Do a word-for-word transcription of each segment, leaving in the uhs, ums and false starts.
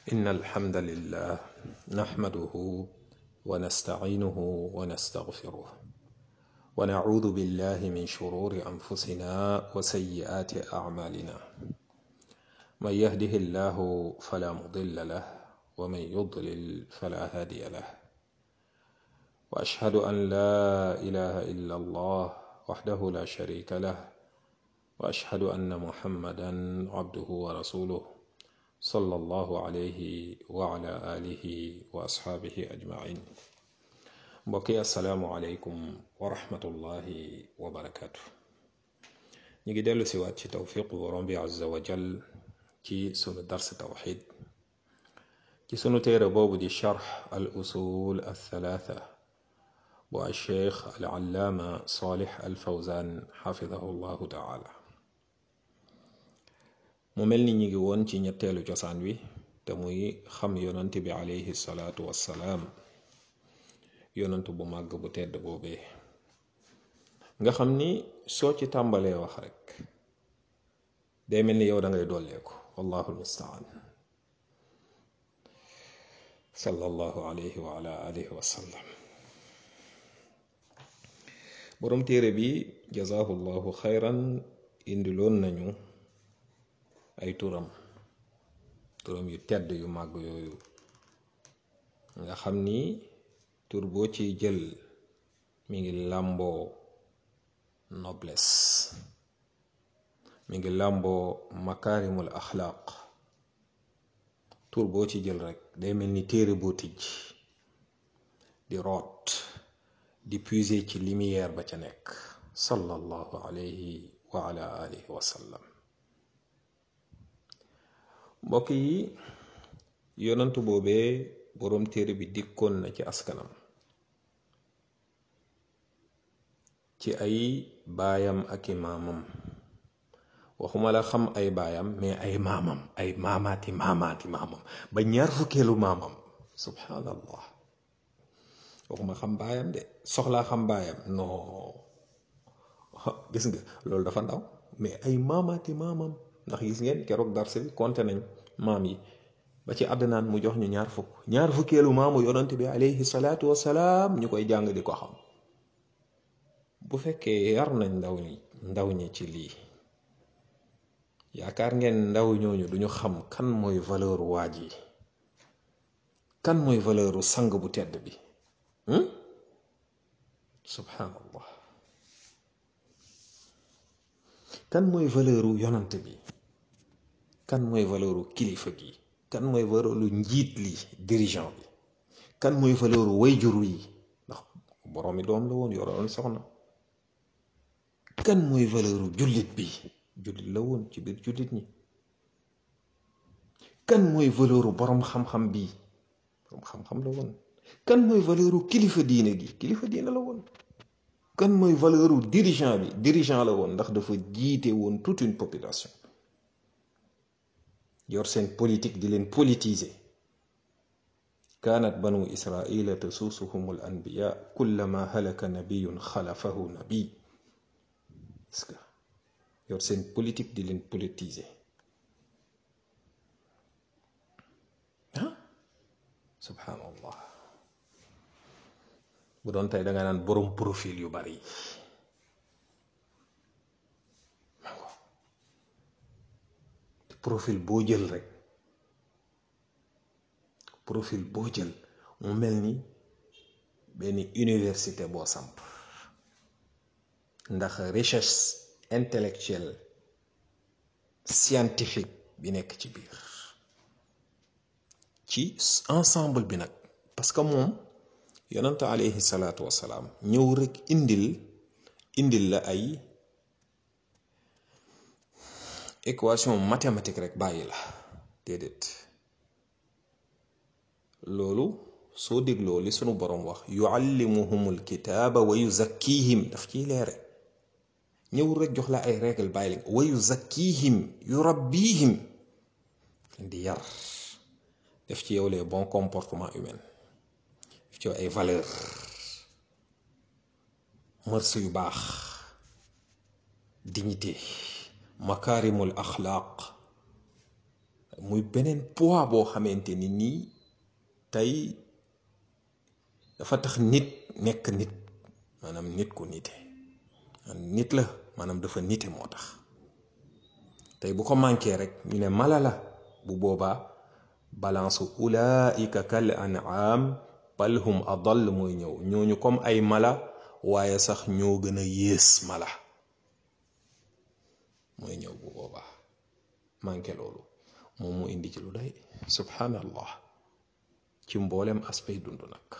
إن الحمد لله نحمده ونستعينه ونستغفره ونعوذ بالله من شرور أنفسنا وسيئات أعمالنا من يهده الله فلا مضل له ومن يضلل فلا هادي له وأشهد أن لا إله إلا الله وحده لا شريك له وأشهد أن محمدا عبده ورسوله صلى الله عليه وعلى آله وأصحابه أجمعين mbokki asalaamualeykum wa rahmatullahi wa barakaatu. ñu ngi dellu si waat ci tawfiqu borom bi azza wa jal ci sunu dars tawxid ci sunu téere boobu di charx al usul al thalaatha bu al cheikh al allaama salih al fawzan xafidahu llahu taala. mu mel ni ñu ngi woon ci ñetteelu cosaan wi te muy xam yonant bi alayhi salaatu wassalaam, yonant bu màgg bu tedd boobee nga xam ni soo ci tàmbalee wax rek day mel ni yow da ngay dolleeku. wallahu almustaan. sallallahu alayhi wa ala alihi wa sallam. borom téere bi jazaahu llahu xayran indiloon nañu ay turam turam yu tedd yu màgg yooyu nga xam ni tur boo ci jël mi ngi làmboo noblesse, mi ngi làmboo makaarimul axlaaq. tur boo ci jël rek day mel ni téere boo tijj di root di puiser ci lumière ba ca nekk sallallahu alayhi wa ala alihi wa sallam. mbokk yi, yonantu boobee boroom téere bi dikkoon na ci askanam ci ay baayam ak i maamam. waxuma la xam ay baayam mais ay maamam, ay maamaati maamaati maamam ba ñaar fukkeelu maamam. subhanallah. waxuma xam baayam de, soxlaa xam baayam non, gis nga loolu dafa ndaw. mais ay maamaati maamam, ndax gis ngeen keroog darse bi konte nañ maam yi ba ci àddinaan mu jox ñu ñaar fukk ñaar fukkeelu maamu yonante bi alayhi salaatu wasalaam ñu koy jàng di ko xam. bu fekkee yar nañ ndaw ñi ndaw ñi ci lii, yaakaar ngeen ndaw ñooñu duñu xam kan mooy valeur waaj yi, kan mooy valeuru sang bu tedd bi. subhanallah. kan mooy valeuru yonante bi, kan mooy valeuru kilifa gi, kan mooy valeuru njiit li, dirigeant bi, kan mooy valeuru wayjuru yi ndax boroomi doom la woon, yoroon soxna. kan mooy valeuru jullit bi, jullit la woon ci biir jullit ñi. kan mooy valeuru borom xam-xam bi, borom xam-xam la woon. kan mooy valeuru kilifa diine gi, kilifa diine la woon. kan mooy valeuru dirigeant bi, dirigeant la woon ndax dafa jiite woon toute une population, yor seen politique di leen politiser. kaanat banu israila tasuusuhum al anbiya kullama halaka nabiyun xalafahu nabi. est-ce que yor seen politique di leen politiser ah subhanallah. bu doon tey danga naan borom profil yu bari. profil boo jël rek profil boo jël mu mel ni benn université boo samp, ndax recherche intellectuelle scientifique bi nekk ci biir ci ensemble bi nag. parce que moom yonante alayhi salaatu wasalaam ñëw rek indil indil la ay équation mathématique rek bàyyi la déedéet. loolu soo dégloo li sunu boroom wax yuallimuhumul kitaaba wa yuzakkihim daf ciy leere. ñëw rek jox la ay règle bàyyi la wa yuzakkihim yurabbihim di yar, def ci yow les bons comportements humains, def ci yow ay valeurs, mœurs yu baax, dignité, makaarimul axlaaq. muy beneen poids boo xamante ni nii tey dafa tax nit nekk nit, maanaam nit ku nite nit la, maanaam dafa nite moo tax tey bu ko manqué rek ñu ne mala la, bu boobaa balance ulaika kal an'am bal hum adall mooy ñëw, ñooñu comme ay mala waaye sax ñoo gën a yées mala mooy ñëw bu boobaa manqué loolu moom mu indi ci lu day subhanallah ci mboolem aspect dund nag.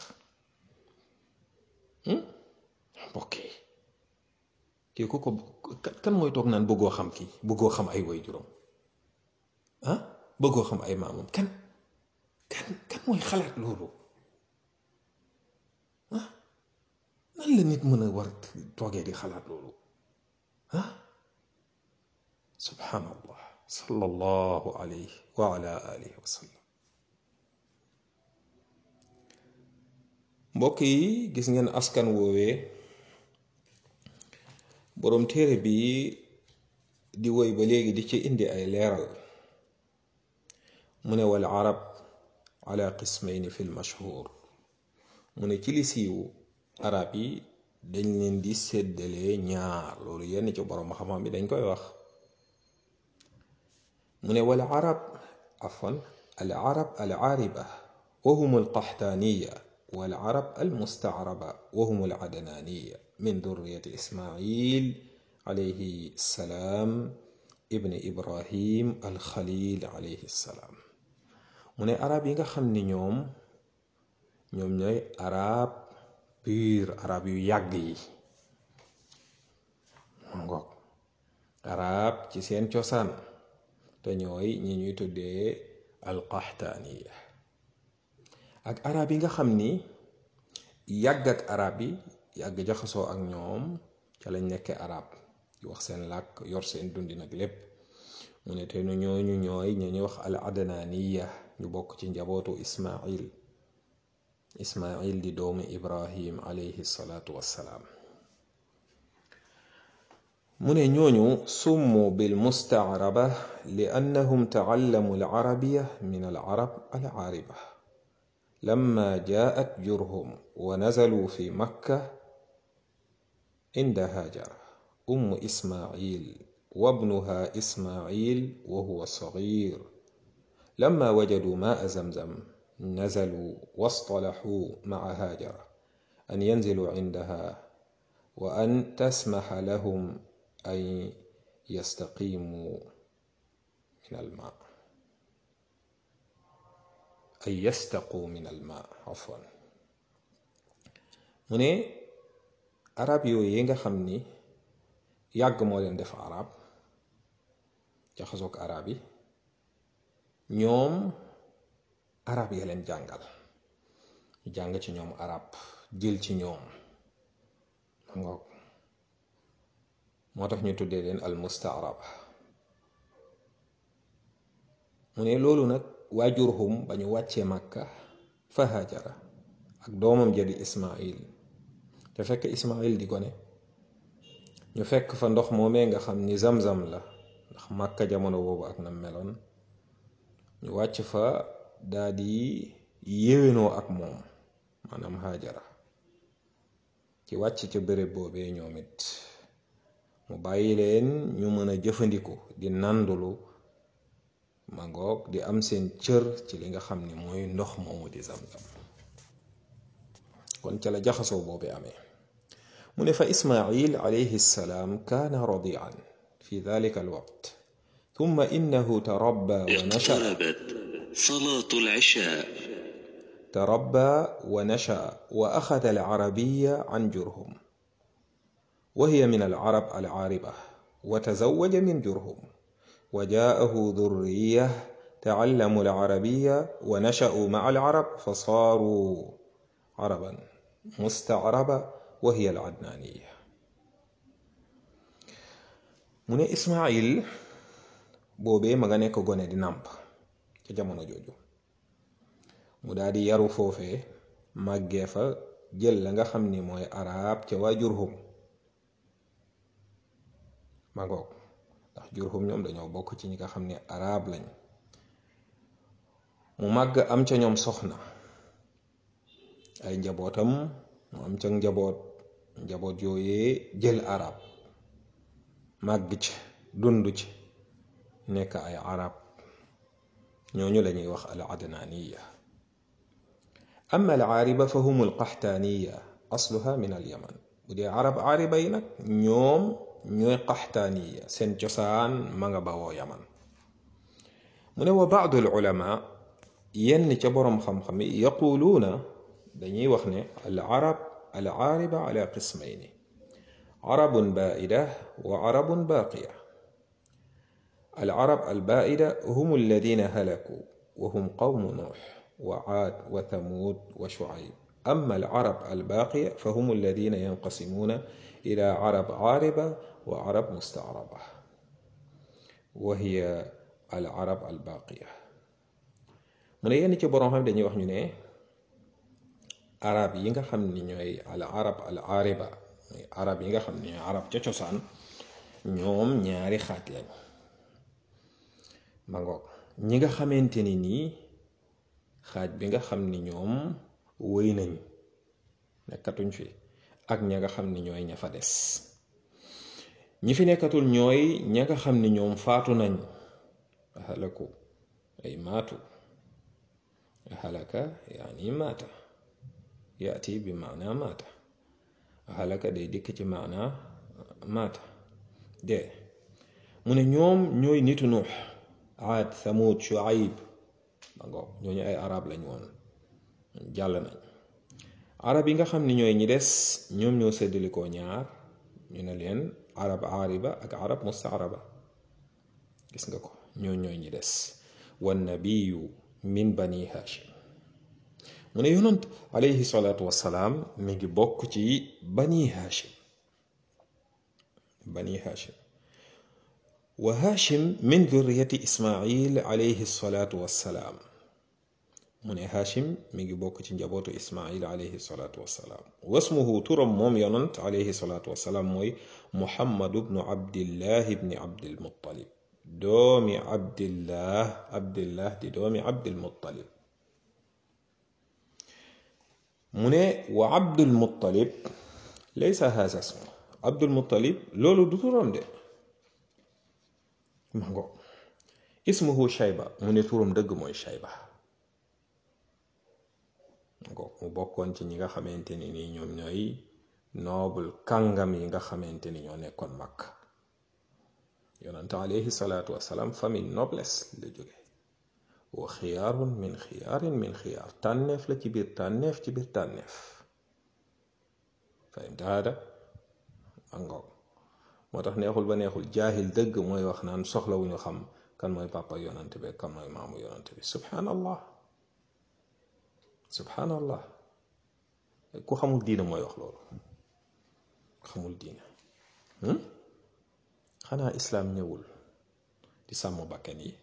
ok kii ku ko kan mooy toog naan bëggoo xam kii, bëggoo xam ay way juróom ah bëggoo xam ay maamam, kan kan kan mooy xalaat loolu ah nan la nit mën a war toogee di xalaat loolu ah subhanallah sallallahu alayhi wa ala alihi wa sallam. mbokk yi gis ngeen askan woowee boroom téere bi di woy ba léegi di ci indi ay leeral mu ne wal arab ala qismayni fi l mashhur, mu ne ci li siiw arab yi dañ leen di séddale ñaar, loolu yenn ci boroom xam-xam bi dañ koy wax. mu ne wal arab afwan al arab al aariba wa hum al qaxtaaniya wal arab al mustaaraba wa hum al adnaaniya min durriyati ismail alayhi salaam ibn ibrahim al khalil alayhi salaam. mu ne arab yi nga xam ni ñoom ñoom ñooy arab pur, arab yu yàgg yi ngoog, arab ci seen cosaan te ñooy ñi ñuy tuddee alqaxtaaniya, ak arab yi nga xam ni yàgg ak arab yi yàgg jaxasoo ak ñoom ca lañ nekke arab di wax seen làkk yor seen dundi nag lépp. mu ne te nu ñooñu ñooy ñu ñuy wax al adnaaniya, ñu bokk ci njabootu ismail ismail di doomu ibrahim alayhi salaatu wassalaam. mu ne ñooñu summu bil mustaaraba li annahum taallamu al arabiya min al arab al aariba lamma jaat jurhum wa nazalu fi makka inda hajara umm ismail wa ibnuha ismail wa huwa sagir lamma wajadu maa zamzam nazalu wastalahu maa hajara an yanzilu indaha wa an tasmaxa lahum ay yastaqimu min alma ay yastaqu min alma afwan. mu ne arab yooyu yi nga xam ni yàgg moo leen def arab jaxasoog arab yi, ñoom arab ya leen jàngal, ñu jàng ci ñoom arab jël ci ñoom ngoog, moo tax ñu tuddee leen al mustaaraba. mu ne loolu nag waajurhum ba ñu wàccee màkka fa hajara ak doomam jadi ismail, te fekk ismail di gone, ñu fekk fa ndox moomee nga xam ni zamzam la, ndax màkka jamono boobu ak na meloon, ñu wàcc fa daa di yéwénoo ak moom maanaam hajara ci wàcc ca béréb boobee ñoom it mu bàyyi leen ñu mën a jëfandiku di nandulu mangoog di am seen cër ci li nga xam ni mooy ndox moomu di zamzam. kon ca la jaxasoo boobu amee. mu ne fa ismail alayhi salaam kaana radian fi dalika alwaqt thumma innahu tarabba wa nasha صلاة العشاء تربى ونشأ وأخذ العربية عن جرهم وهي من العرب العاربة وتزوج من جرهم وجاءه ذرية تعلموا العربية ونشأوا مع العرب فصاروا عربا مستعربة وهي العدنانية. من إسماعيل boobee ma nga nekk gone di nàmp ca jamono jooju mu daal di yaru foofee màggee fa jël la nga xam ni mooy arab ca waa jurhum ma ngoog, ndax jurhum ñoom dañoo bokk ci ñi nga xam ne arab lañ mu màgg am ca ñoom soxna ay njabootam mu am ca njaboot njaboot yooyee jël arab màgg ci dund ci nekk ay arab ñooñu lañuy wax al adnaniya amma al aariba fa hum al qaxtaaniya asluha min al yaman bu dee arab aariba yi nag ñoom ñooy qaxtaaniya seen cosaan ma nga bawoo yaman mu ne wa baadu al ulama yenn ca boroom xam-xam yi yaquluuna dañuy wax ne al arab al aariba ala qismayni arabun baida wa arabun baqiya al arab al baida hum alladina halaku wa hum qawmu nuux wa aad wa thamud wa shuayb amma al arab al baqiya fa hum alladina yanqasimuna ila arab aariba wa arab mustaaraba wa hiya al arab al baqiya mu ne yenn ci boroom xam dañuy wax ñu ne arab yi nga xam ni ñooy al arab al aariba arab yi nga xam ni ñooy arab ca cosaan ñoom ñaari xaaj lañ ma ngoog ñi nga xamante ni nii xaaj bi nga xam ni ñoom wëy nañ nekkatuñ fi ak ña nga xam ni ñooy ña fa des ñi fi nekkatul ñooy ña nga xam ni ñoom faatu nañ halaku ay maatu halaka yaani maata yaati bi maana maata halaka day dikk ci maana maata de mu ne ñoom ñooy nitu nuux aad thamud shuaib ma ngoog ñooñu ay arab lañ woon jàll nañ arab yi nga xam ni ñooy ñi des ñoom ñoo séddalikoo ñaar ñu ne leen arab aariba ak arab mustaaraba gis nga ko ñoo ñooy ñi des wan nabiyu min bani hashim mu ne yonant alayhi salaatu wassalaam mi ngi bokk ci bani hashim bani hashim wa hashim min dhurriyati ismail alayhi salaatu wassalaam mu ne hashim mi ngi bokk ci njabootu ismail alayhi salaatu wassalaam wasmuhu turam moom yonant alayhi salaatu wassalaam mooy muhammadu bnu abdillahi bni abdilmuttalib doomi abdillah abdillah di doomi abdilmuttalib mu ne wa abdulmuttalib laysa haza ismu abdulmuttalib loolu du turam de ma ngo ismuhu shayba mu ne turam dëgg mooy shayba ngo mu bokkoon ci ñi nga xamante ni nii ñoom ñooy noble kàngam yi nga xamante ni ñoo nekkoon Makka yonante alayhi salaatu wasalaam famille noblesse la jóge wa xiyaarun min xiyaarin min xiyaar tànneef la ci biir tànneef ci biir tànneef fahimta hada ango moo tax neexul ba neexul jaahil dëgg mooy wax naan soxla wu ñu xam kan mooy papa yonante bi kan mooy maamu yonante bi subhanallah subhanallah ku xamul diina mooy wax loolu xamul diina xanaa islaam ñëwul di sàmm bakkan yi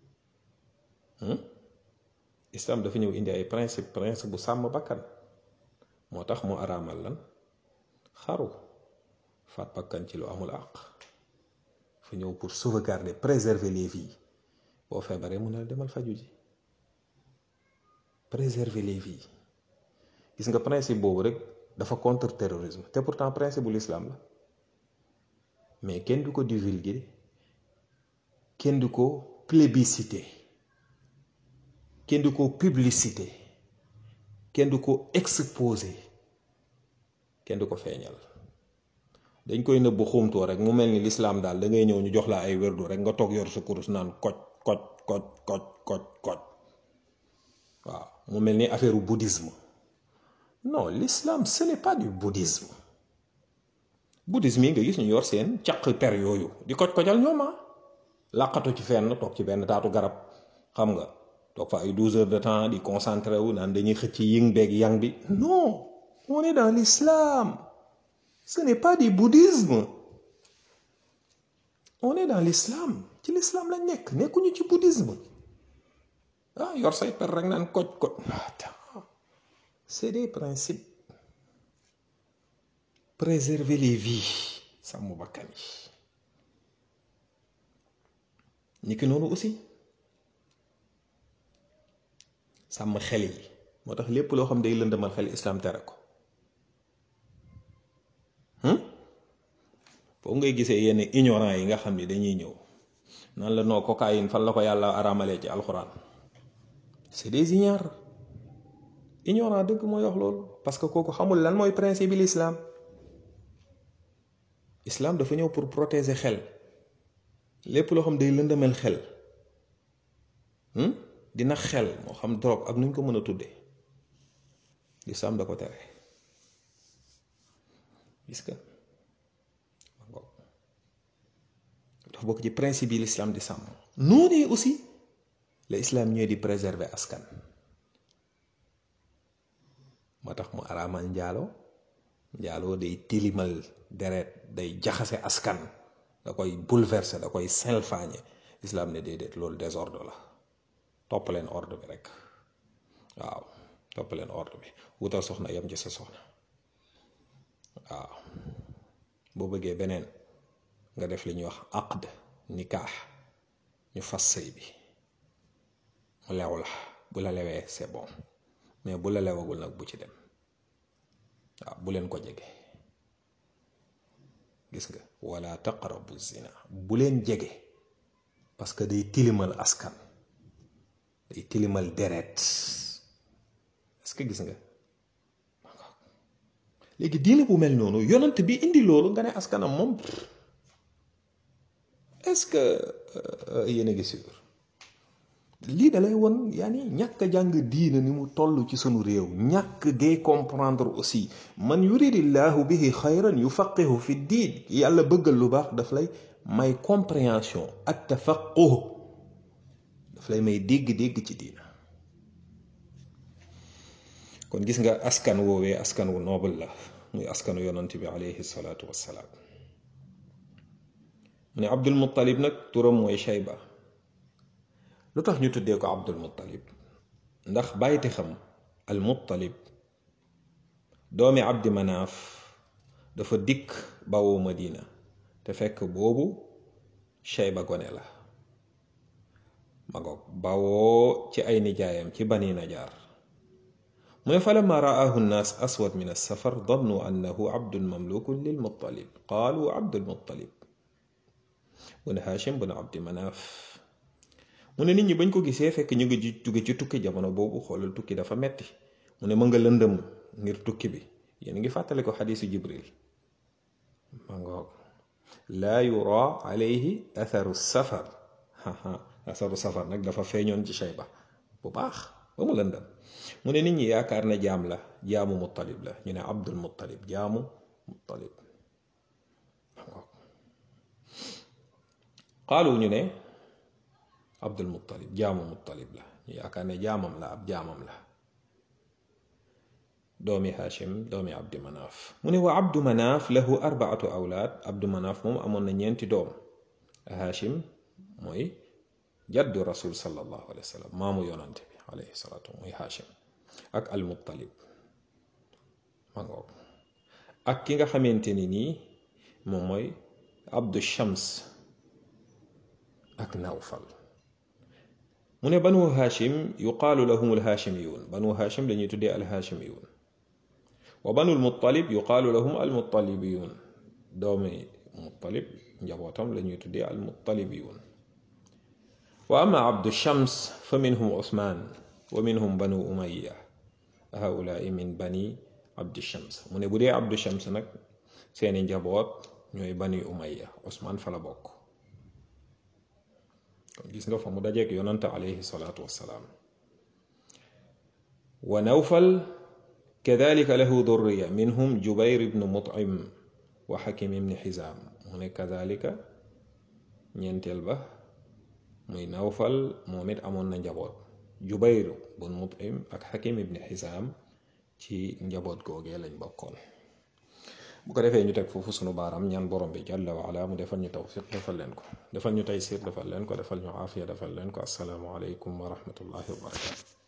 islaam dafa ñëw indi ay principe principe bu sàmm bakkan moo tax mu araamal lan xaru faat bakkan ci lu amul àq fa ñëw pour sauvegarder préserver les vies boo feebaree mu ne la demal faju ji préserver les vies gis nga principe boobu rek dafa contre terrorisme te pourtant principe bu l'islam la mais kenn du ko divulguer kenn du ko plébiscité kenn du ko publicité kenn du ko exposé kenn du ko feeñal dañ koy nëbb xumtoo rek mu mel ni l'islam daal da ngay ñëw ñu jox la ay wérdu rek nga toog yor sa kurus naan koj koj koj koj koj koj waaw mu mel ni affaire u bouddhisme non l'islam ce n'est pas du bouddhisme bouddhisme yi nga gis ñu yor seen caq per yooyu di koj kojal ñoom ah làqatu ci fenn toog ci benn taatu garab xam nga toog fa ay douze heures de temps di concentré wu naan dañuy xëcc ying beeg yang bi non on est dans l'islam ce n'est pas du bouddhisme on est dans l'islam ci l'islam lañ nekk nekkuñu ci bouddhisme ah yor say per rek naan koj koj c'est des principes préserver les vies sàmm bakkan yi ni ki noonu aussi sàmm xel yi moo tax lépp loo xam day lëndëmal xel islam tere ko. foofu ngay gisee yenn ignorant yi nga xam ni dañuy ñëw nan la noo cocaïne fan la ko yàlla araamalee ci alxuraan. c'est des ignorants ignorant dëgg mooy wax loolu parce que kooku xamul lan mooy principe bi l'islam. islam dafa ñëw pour protéger xel lépp loo xam day lëndëmal xel dina xel moo xam drogue ak nuñ ko mën a tuddee l'islam da ko tere gis nga dafa bokk ci principe yi l'islam di sàmm. noonu aussi la islam ñëwee di préserver askan moo tax mu araamal njaaloo njaaloo day tilimal deret day jaxase askan da koy bouleverser da koy salfaañe islam ne déedéet loolu désordre la topp leen ordre bi rek waaw topp leen ordre bi wutal soxna yam ci sa soxna waaw boo bëggee beneen nga def li ñuy wax aqd nikaax ñu fas sëy bi mu lew la bu la lewee c'est bon mais bu la lewagul nag bu ci dem waaw bu leen ko jege gis nga wala taqrabu zina bu leen jege parce que day tilimal askan day tilimal deret est-ce que gis nga léegi diine bu mel noonu yonent bi indi loolu nga ne askanam moom est-ce que yéen a ngi sûr lii dalay won yaani ñàkk a jàng diina ni mu toll ci sunu réew ñàkk gay comprendre aussi man yuridillahu bihi xayran yufaqihu fi diin yàlla bëggal lu baax daf lay may compréhension ak tafaqquh daf lay may dégg-dégg ci diina. kon gis nga askan woowee askan wu noble la muy askanu yonant bi alayhi salaatu wassalaam mu ne Abdul Muttalib nag turam mooy Shayba. lu tax ñu tuddee ko Abdul Muttalib ndax bàyyiti xam al Muttalib doomi Abdi Manaaf dafa dikk bawoo Madina te fekk boobu Shayba gone la ma ngoog bawoo ci ay nijaayam ci Bani Najaar mu ne falamma ra'aahu nnaas aswad min as-safar dannu annahu abdun mamlukun lil Muttalib qaalu Abdul Muttalib bun Haashim bun Abdi Manaaf mu ne nit ñi bañ ko gisee fekk ñu ngi jóge ci tukki jamono boobu xoolal tukki dafa metti mu ne ma nga lëndëm ngir tukki bi yéen ngi fàttali ko xadiisu Jibril ma ngoog laa yura alayhi atharu safar atharu safar nag dafa feeñoon ci Shayba bu baax ba mu lëndëm mu ne nit ñi yaakaar na jaam la jaamu Muttalib la ñu ne Abdul Muttalib jaamu Muttalib ma ngoog qaalu ñu ne Abdul Muttalib jaamu Muttalib la ñu yaakaar ne jaamam la ab jaamam la doomi Hashim doomi Abdi Manaaf mu ne wa Abdu Manaaf lahu arbaatu awlaad Abdu Manaaf moom amoon na ñeenti doom Hashim mooy jaddu rasul sallallahu alayhi wa sallam maamu yonante bi alayhi salaatu mooy Hashim ak al Muttalib ma ngoog ak ki nga xamante ni nii moom mooy Abdu Shams ak Nawfal mu ne banu Hashim yuqaalu lahum alhaashimiyuun banu Hashim dañuy tuddee alhaashimiyuun wa banu almuttalib yuqaalu lahum almuttalibiyuun doomi Muttalib njabootam la ñuy tuddee almuttalibiyuun wa ama Abdu Shams fa minhum Usmaan wa minhum banu Umayya haulaai min bani Abdi Shams mu ne bu dee Abdu Shams nag seeni njaboot ñooy bani Umayya Usmaan fa la bokk. gis nga fa mu dajeek yonante alayhi salaatu wassalaam wa Nawfal kadalika lahu durriya minhum Jubayr ibnu Mut'im wa Hakim ibnu Hizaam mu ne kadalika ñeenteel ba muy Nawfal moom it amoon na njaboot Jubayr bun Mut'im ak Hakim ibnu Hizaam ci njaboot googee lañ bokkoon. bu ko defee ñu teg foofu sunu baaraam ñaan borom bi jàlla wa ala mu defal ñu tawfiq defal leen ko defal ñu taysir defal leen ko defal ñu aafiya defal leen ko assalaamu aleykum wa rahmatullahi wa barakatu